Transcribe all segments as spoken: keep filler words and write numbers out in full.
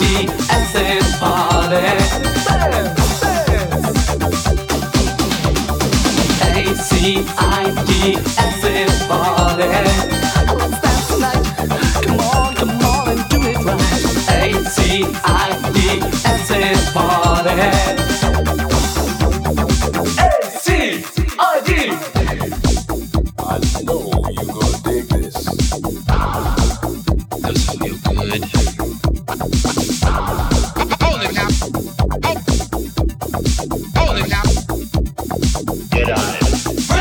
D S is party. A C I D S is party. Let's dance tonight. Come on, come on and do it right. A C I D S is party. A C I D. I know you gonna dig this. Does it feel good? Hold it now. Hey. Hold it now. Get on it.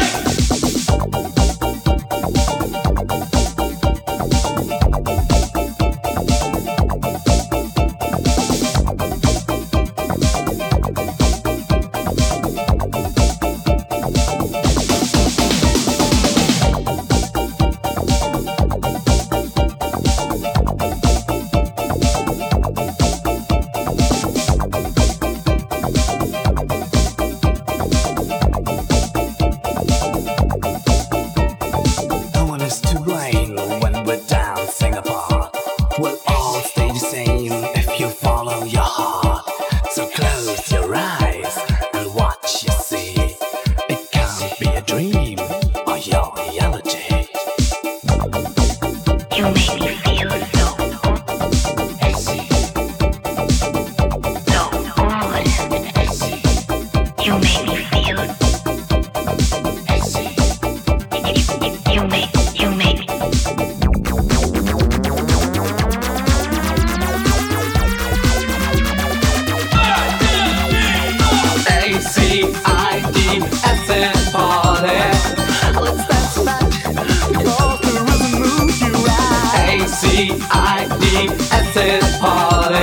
We'll all stay the same if you follow your heart. So close your eyes and watch you see. It can't be a dream or your reality. You make me feel so Hazy. so good. Hazy. You make me feel Hazy. you, you make you make A C I D S is party. Let's dance tonight. Because the rhythm moves you right. A C I D S is party.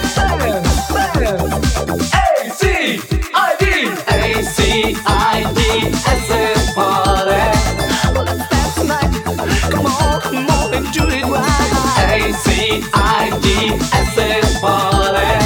A C I D A C I D S is party. Let's dance tonight. Come on, come on and do it right. A C I D S is party.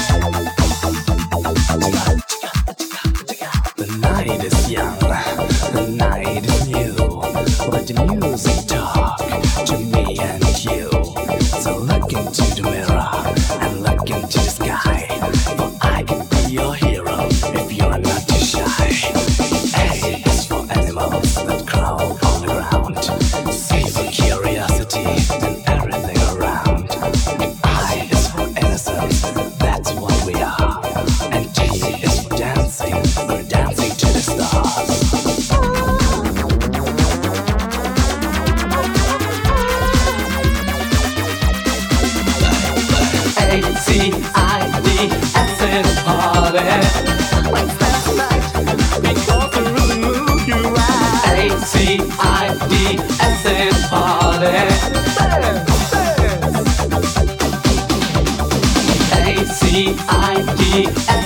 The night is young, the night is new. Let the music talk to me and you. So look into the mirror and look into the sky. For I can be your hero if you're not too shy. A is for animals that crawl on the ground. C for curiosity and everything around. I is for innocence, that's what we are. And D is for dancing, we're dancing to the stars. A C I D S is party. Let's dance tonight because the rhythm moves you right. A C I D S is party. A C I D S